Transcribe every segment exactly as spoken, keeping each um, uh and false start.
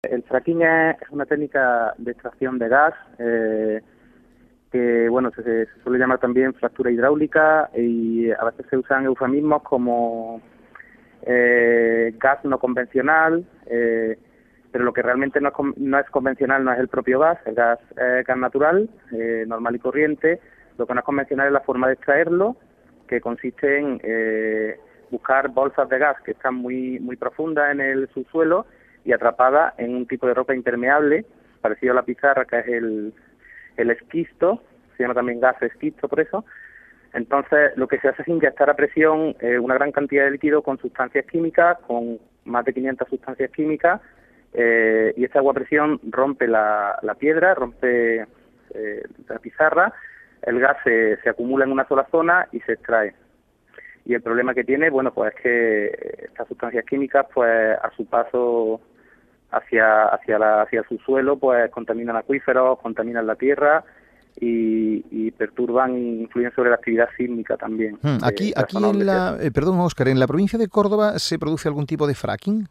El fracking es una técnica de extracción de gas eh, que bueno se, se suele llamar también fractura hidráulica y a veces se usan eufemismos como eh, gas no convencional, eh, pero lo que realmente no es, no es convencional no es el propio gas, el gas es gas natural, eh, normal y corriente. Lo que no es convencional es la forma de extraerlo, que consiste en eh, buscar bolsas de gas que están muy muy profundas en el subsuelo y atrapada en un tipo de roca impermeable, parecido a la pizarra, que es el, el esquisto, se llama también gas esquisto por eso. Entonces, lo que se hace es inyectar a presión eh, una gran cantidad de líquido con sustancias químicas, con más de quinientas sustancias químicas, eh, y esta agua a presión rompe la, la piedra, rompe eh, la pizarra, el gas se, se acumula en una sola zona y se extrae. Y el problema que tiene, bueno, pues es que estas sustancias químicas, pues a su paso hacia hacia la hacia su suelo, pues contaminan acuíferos, contaminan la tierra y, y perturban e influyen sobre la actividad sísmica también Hmm, de, de Aquí, la aquí zona donde en se la, hace. eh, perdón, Óscar, ¿en la provincia de Córdoba se produce algún tipo de fracking?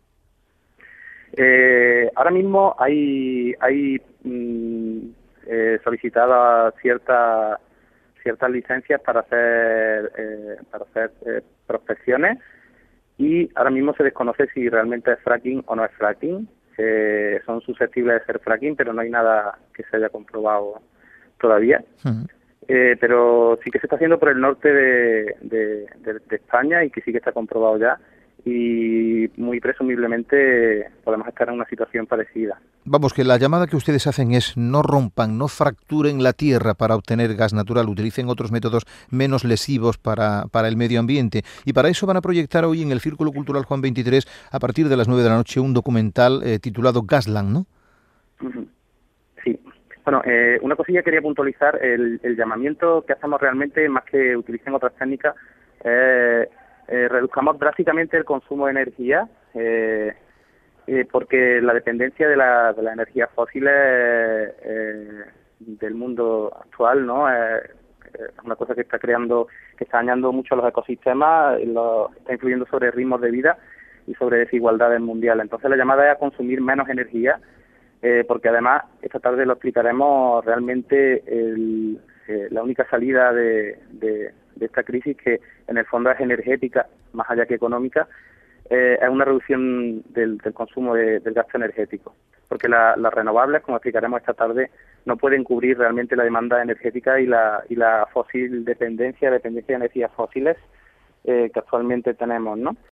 Eh, ahora mismo hay hay mm, eh, solicitadas ciertas ciertas licencias para hacer eh, para hacer eh, prospecciones y ahora mismo se desconoce si realmente es fracking o no es fracking. Eh, son susceptibles de ser fracking, pero no hay nada que se haya comprobado todavía. Hmm. Eh, pero sí que se está haciendo por el norte de, de, de, de España y que sí que está comprobado ya y muy presumiblemente podemos estar en una situación parecida. Vamos, que la llamada que ustedes hacen es no rompan, no fracturen la tierra para obtener gas natural, utilicen otros métodos menos lesivos para, para el medio ambiente. Y para eso van a proyectar hoy en el Círculo Cultural Juan veintitrés, a partir de las nueve de la noche, un documental eh, titulado Gasland, ¿no? Uh-huh. Sí. Bueno, eh, una cosilla quería puntualizar, el, el llamamiento que hacemos realmente, más que utilicen otras técnicas, eh, eh, reduzcamos drásticamente el consumo de energía, eh, eh, porque la dependencia de la, de las energías fósiles eh, del mundo actual, ¿no? Eh, es una cosa que está creando, que está dañando mucho a los ecosistemas, lo, está influyendo sobre ritmos de vida y sobre desigualdades mundiales. Entonces la llamada es a consumir menos energía, eh, porque además esta tarde lo explicaremos realmente el, eh, la única salida de, de, de esta crisis, que en el fondo es energética, más allá que económica, eh, es una reducción del, del consumo de, del gasto energético, porque la, las renovables, como explicaremos esta tarde, no pueden cubrir realmente la demanda energética y la, y la fósil dependencia, dependencia de energías fósiles eh, que actualmente tenemos, ¿no?